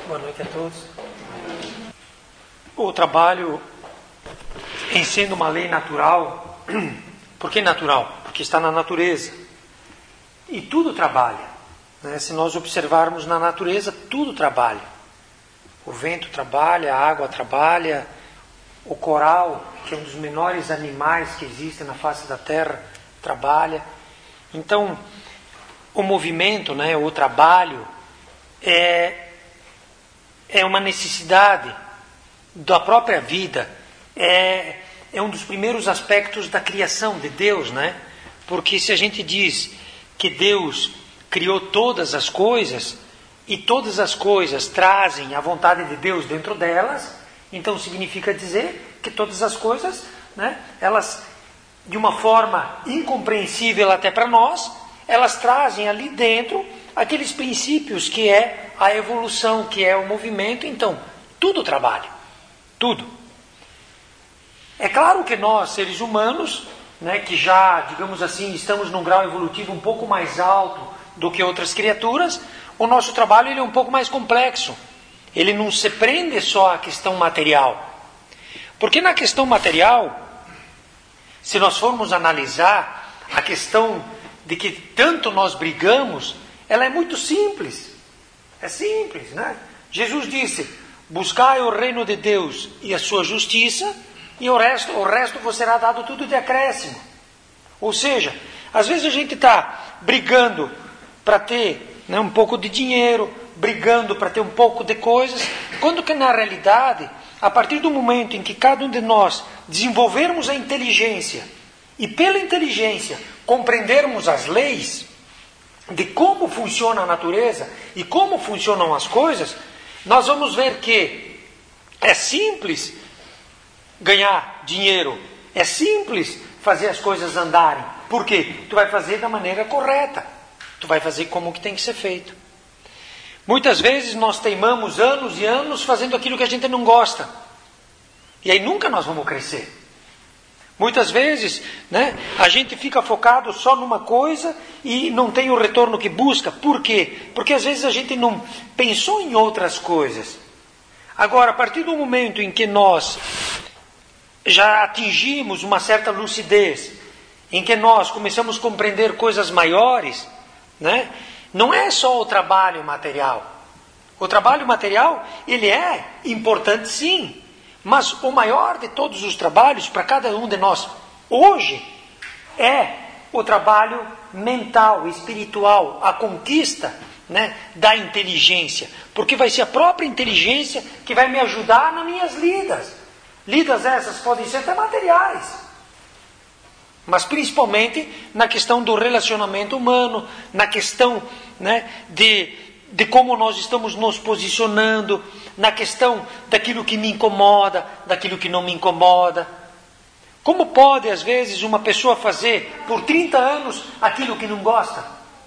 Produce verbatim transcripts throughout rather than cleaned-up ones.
boa noite a todos. O trabalho, em sendo uma lei natural, por que natural? Porque está na natureza. E tudo trabalha. Né? Se nós observarmos na natureza, tudo trabalha. O vento trabalha, a água trabalha, o coral, que é um dos menores animais que existem na face da terra, trabalha. Então, o movimento, né, o trabalho, é, é uma necessidade da própria vida. É, é um dos primeiros aspectos da criação de Deus, né? Porque se a gente diz que Deus criou todas as coisas, e todas as coisas trazem a vontade de Deus dentro delas, então significa dizer que todas as coisas, né, elas, de uma forma incompreensível até para nós, elas trazem ali dentro aqueles princípios que é a evolução, que é o movimento. Então, tudo trabalha. Tudo. É claro que nós, seres humanos, né, que já, digamos assim, estamos num grau evolutivo um pouco mais alto do que outras criaturas, o nosso trabalho ele é um pouco mais complexo. Ele não se prende só à questão material. Porque na questão material, se nós formos analisar a questão de que tanto nós brigamos, ela é muito simples. É simples, né? Jesus disse, buscai o reino de Deus e a sua justiça, e o resto, o resto vos será dado tudo de acréscimo. Ou seja, às vezes a gente está brigando para ter, né, um pouco de dinheiro, brigando para ter um pouco de coisas, quando que na realidade, a partir do momento em que cada um de nós desenvolvermos a inteligência, e pela inteligência compreendermos as leis de como funciona a natureza e como funcionam as coisas, nós vamos ver que é simples ganhar dinheiro, é simples fazer as coisas andarem. Por quê? Tu vai fazer da maneira correta, tu vai fazer como que tem que ser feito. Muitas vezes nós teimamos anos e anos fazendo aquilo que a gente não gosta, e aí nunca nós vamos crescer. Muitas vezes, né, a gente fica focado só numa coisa e não tem o retorno que busca. Por quê? Porque às vezes a gente não pensou em outras coisas. Agora, a partir do momento em que nós já atingimos uma certa lucidez, em que nós começamos a compreender coisas maiores, né, não é só o trabalho material. O trabalho material, ele é importante sim. Mas o maior de todos os trabalhos para cada um de nós hoje é o trabalho mental, espiritual, a conquista, né, da inteligência. Porque vai ser a própria inteligência que vai me ajudar nas minhas lidas. Lidas essas podem ser até materiais, mas principalmente na questão do relacionamento humano, na questão, né, de, de como nós estamos nos posicionando, na questão daquilo que me incomoda, daquilo que não me incomoda. Como pode, às vezes, uma pessoa fazer por trinta anos aquilo que não gosta?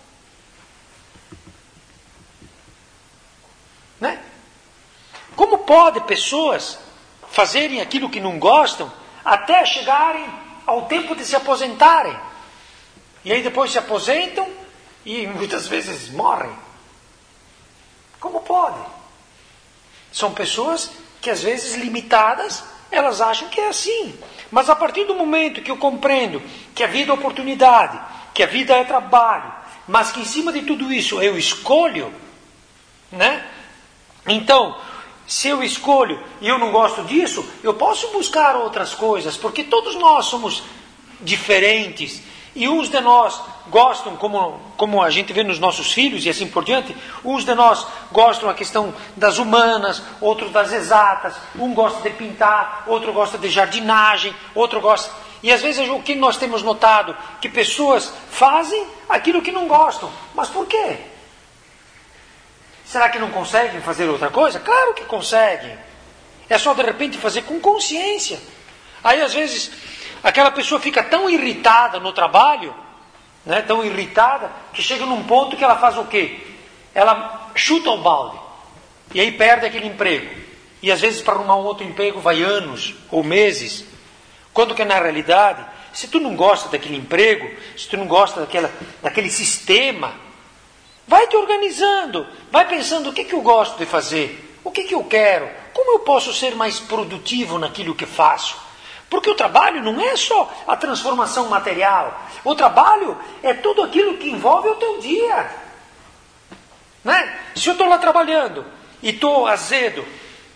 Né? Como pode pessoas fazerem aquilo que não gostam até chegarem ao tempo de se aposentarem? E aí depois se aposentam e muitas vezes morrem. Como pode? São pessoas que às vezes limitadas, elas acham que é assim. Mas a partir do momento que eu compreendo que a vida é oportunidade, que a vida é trabalho, mas que em cima de tudo isso eu escolho, né? Então, se eu escolho e eu não gosto disso, eu posso buscar outras coisas, porque todos nós somos diferentes. E uns de nós gostam, como, como a gente vê nos nossos filhos e assim por diante, uns de nós gostam da questão das humanas, outros das exatas, um gosta de pintar, outro gosta de jardinagem, outro gosta... E às vezes o que nós temos notado? Que pessoas fazem aquilo que não gostam. Mas por quê? Será que não conseguem fazer outra coisa? Claro que conseguem. É só de repente fazer com consciência. Aí às vezes aquela pessoa fica tão irritada no trabalho, né, tão irritada, que chega num ponto que ela faz o quê? Ela chuta o balde. E aí perde aquele emprego. E às vezes para arrumar um outro emprego vai anos ou meses. Quando que na realidade, se tu não gosta daquele emprego, se tu não gosta daquela, daquele sistema, vai te organizando, vai pensando o que, que eu gosto de fazer, o que, que eu quero? Como eu posso ser mais produtivo naquilo que faço? Porque o trabalho não é só a transformação material. O trabalho é tudo aquilo que envolve o teu dia. Né? Se eu estou lá trabalhando e estou azedo,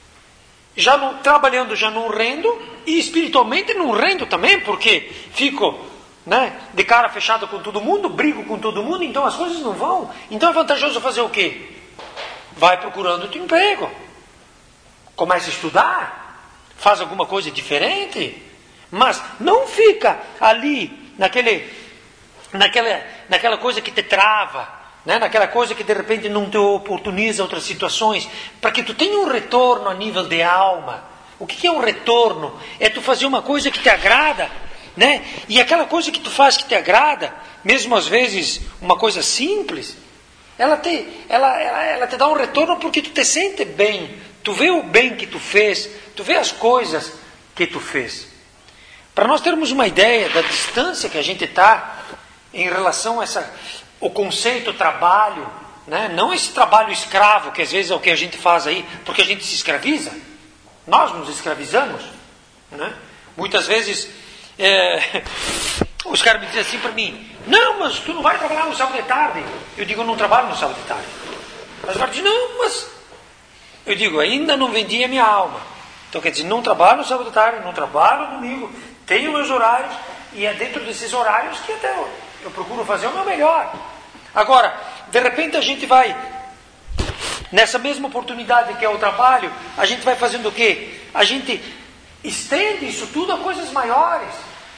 já não, trabalhando já não rendo, e espiritualmente não rendo também, porque fico, né, de cara fechada com todo mundo, brigo com todo mundo, então as coisas não vão. Então é vantajoso fazer o quê? Vai procurando outro emprego. Começa a estudar, faz alguma coisa diferente, mas não fica ali naquele, naquela, naquela coisa que te trava, né? Naquela coisa que de repente não te oportuniza outras situações, para que tu tenha um retorno a nível de alma. O que é um retorno? É tu fazer uma coisa que te agrada, né? E aquela coisa que tu faz que te agrada, mesmo às vezes uma coisa simples, ela te, ela, ela, ela te dá um retorno porque tu te sente bem, tu vê o bem que tu fez, tu vê as coisas que tu fez. Para nós termos uma ideia da distância que a gente está em relação a essa, o conceito trabalho, né? Não esse trabalho escravo, que às vezes é o que a gente faz aí, porque a gente se escraviza. Nós nos escravizamos. Né? Muitas vezes é, os caras me dizem assim para mim: não, mas tu não vai trabalhar no sábado de tarde. Eu digo: eu não trabalho no sábado de tarde. Mas o cara diz: não, mas... Eu digo: ainda não vendi a minha alma. Então quer dizer, não trabalho no sábado de tarde, não trabalho no domingo, tenho meus horários, e é dentro desses horários que até eu, eu procuro fazer o meu melhor. Agora, de repente a gente vai, nessa mesma oportunidade que é o trabalho, a gente vai fazendo o quê? A gente estende isso tudo a coisas maiores.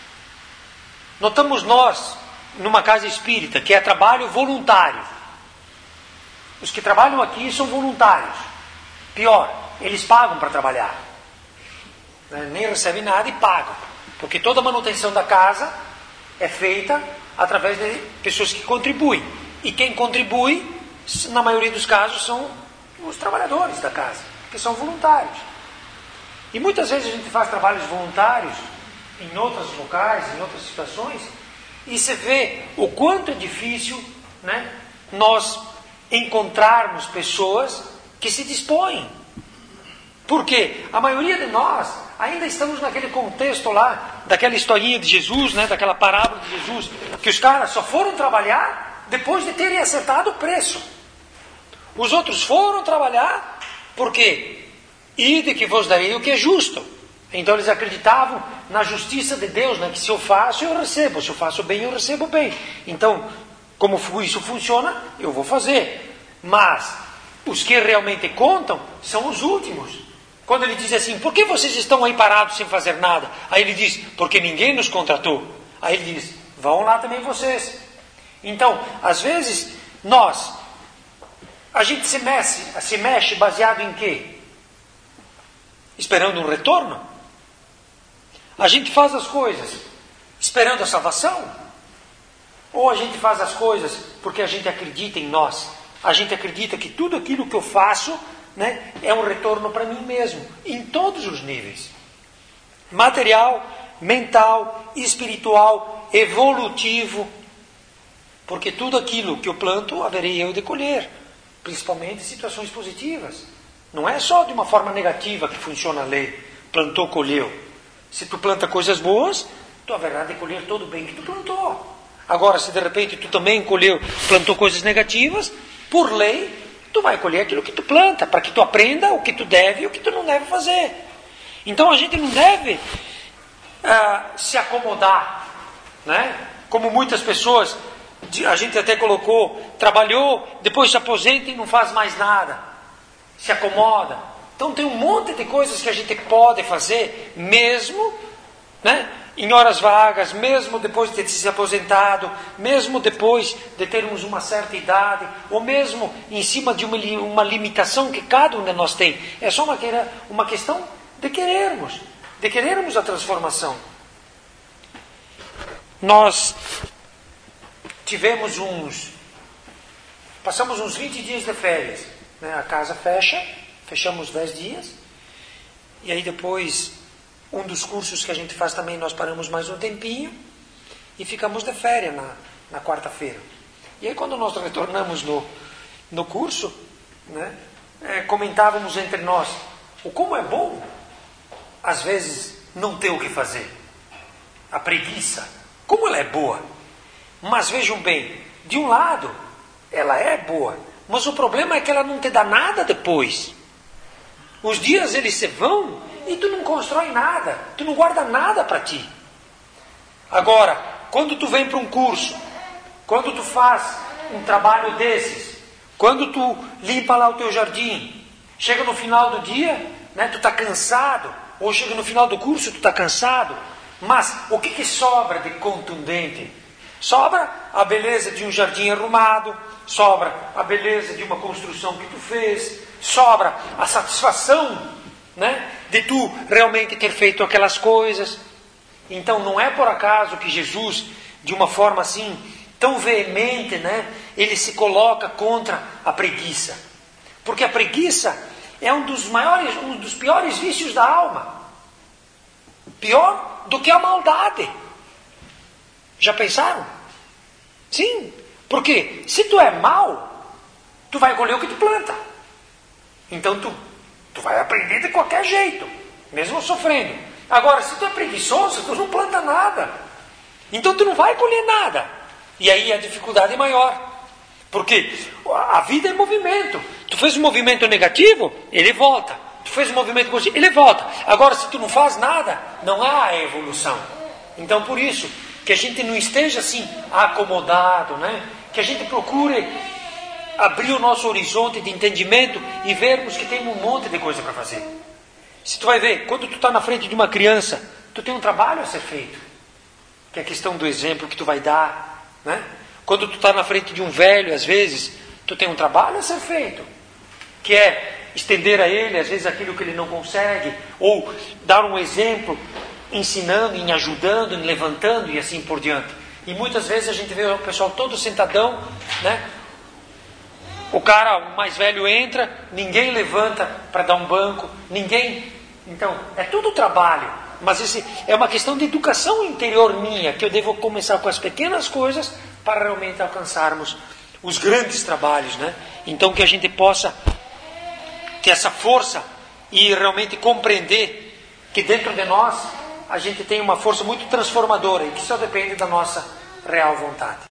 Notamos nós, numa casa espírita, que é trabalho voluntário. Os que trabalham aqui são voluntários. Pior, eles pagam para trabalhar. Nem recebem nada e pagam. Porque toda a manutenção da casa é feita através de pessoas que contribuem. E quem contribui, na maioria dos casos, são os trabalhadores da casa, que são voluntários. E muitas vezes a gente faz trabalhos voluntários em outros locais, em outras situações, e você vê o quanto é difícil, né, nós encontrarmos pessoas que se dispõem. Porque a maioria de nós ainda estamos naquele contexto lá, daquela historinha de Jesus, né, daquela parábola de Jesus, que os caras só foram trabalhar depois de terem acertado o preço. Os outros foram trabalhar porque ide que vos darei o que é justo. Então eles acreditavam na justiça de Deus, né, que se eu faço, eu recebo. Se eu faço bem, eu recebo bem. Então, como isso funciona, eu vou fazer. Mas os que realmente contam são os últimos. Quando ele diz assim: por que vocês estão aí parados sem fazer nada? Aí ele diz: porque ninguém nos contratou. Aí ele diz: vão lá também vocês. Então, às vezes, nós, a gente se mexe, se mexe baseado em quê? Esperando um retorno? A gente faz as coisas esperando a salvação? Ou a gente faz as coisas porque a gente acredita em nós? A gente acredita que tudo aquilo que eu faço, né, é um retorno para mim mesmo, em todos os níveis. Material, mental, espiritual, evolutivo. Porque tudo aquilo que eu planto, haverei eu de colher. Principalmente em situações positivas. Não é só de uma forma negativa que funciona a lei. Plantou, colheu. Se tu planta coisas boas, tu haverá de colher todo o bem que tu plantou. Agora, se de repente tu também colheu, plantou coisas negativas, por lei, tu vai colher aquilo que tu planta, para que tu aprenda o que tu deve e o que tu não deve fazer. Então a gente não deve ah, se acomodar, né? Como muitas pessoas, a gente até colocou, trabalhou, depois se aposenta e não faz mais nada, se acomoda. Então tem um monte de coisas que a gente pode fazer, mesmo, né, em horas vagas, mesmo depois de ter se aposentado, mesmo depois de termos uma certa idade, ou mesmo em cima de uma, uma limitação que cada um de nós tem. É só uma, uma questão de querermos, de querermos a transformação. Nós tivemos uns, passamos uns vinte dias de férias, né? A casa fecha, fechamos dez dias, e aí depois, um dos cursos que a gente faz também, nós paramos mais um tempinho, e ficamos de férias na, na quarta-feira. E aí quando nós retornamos no, no curso, né? é, comentávamos entre nós, o como é bom, às vezes, não ter o que fazer. A preguiça, como ela é boa. Mas vejam bem, de um lado, ela é boa, mas o problema é que ela não te dá nada depois. Os dias eles se vão e tu não constrói nada, tu não guarda nada para ti. Agora, quando tu vem para um curso, quando tu faz um trabalho desses, quando tu limpa lá o teu jardim, chega no final do dia, né, tu está cansado, ou chega no final do curso, tu está cansado, mas o que, que sobra de contundente? Sobra a beleza de um jardim arrumado, sobra a beleza de uma construção que tu fez, sobra a satisfação, né, de tu realmente ter feito aquelas coisas. Então não é por acaso que Jesus, de uma forma assim, tão veemente, né, ele se coloca contra a preguiça. Porque a preguiça é um dos maiores, um dos piores vícios da alma. Pior do que a maldade. Já pensaram? Sim. Porque se tu é mau, tu vai colher o que tu planta. Então tu, tu vai aprender de qualquer jeito, mesmo sofrendo. Agora, se tu é preguiçoso, tu não planta nada. Então tu não vai colher nada. E aí a dificuldade é maior. Porque a vida é movimento. Tu fez um movimento negativo, ele volta. Tu fez um movimento positivo, ele volta. Agora, se tu não faz nada, não há evolução. Então, por isso, que a gente não esteja assim acomodado, né? Que a gente procure abrir o nosso horizonte de entendimento e vermos que tem um monte de coisa para fazer. Se tu vai ver, quando tu está na frente de uma criança, tu tem um trabalho a ser feito. Que é a questão do exemplo que tu vai dar, né? Quando tu está na frente de um velho, às vezes, tu tem um trabalho a ser feito. Que é estender a ele, às vezes, aquilo que ele não consegue. Ou dar um exemplo, ensinando, em ajudando, em levantando e assim por diante. E muitas vezes a gente vê o pessoal todo sentadão, né? O cara mais velho entra, ninguém levanta para dar um banco, ninguém... Então, é tudo trabalho. Mas esse é uma questão de educação interior minha, que eu devo começar com as pequenas coisas para realmente alcançarmos os grandes trabalhos, né? Então que a gente possa ter essa força e realmente compreender que dentro de nós a gente tem uma força muito transformadora e que só depende da nossa real vontade.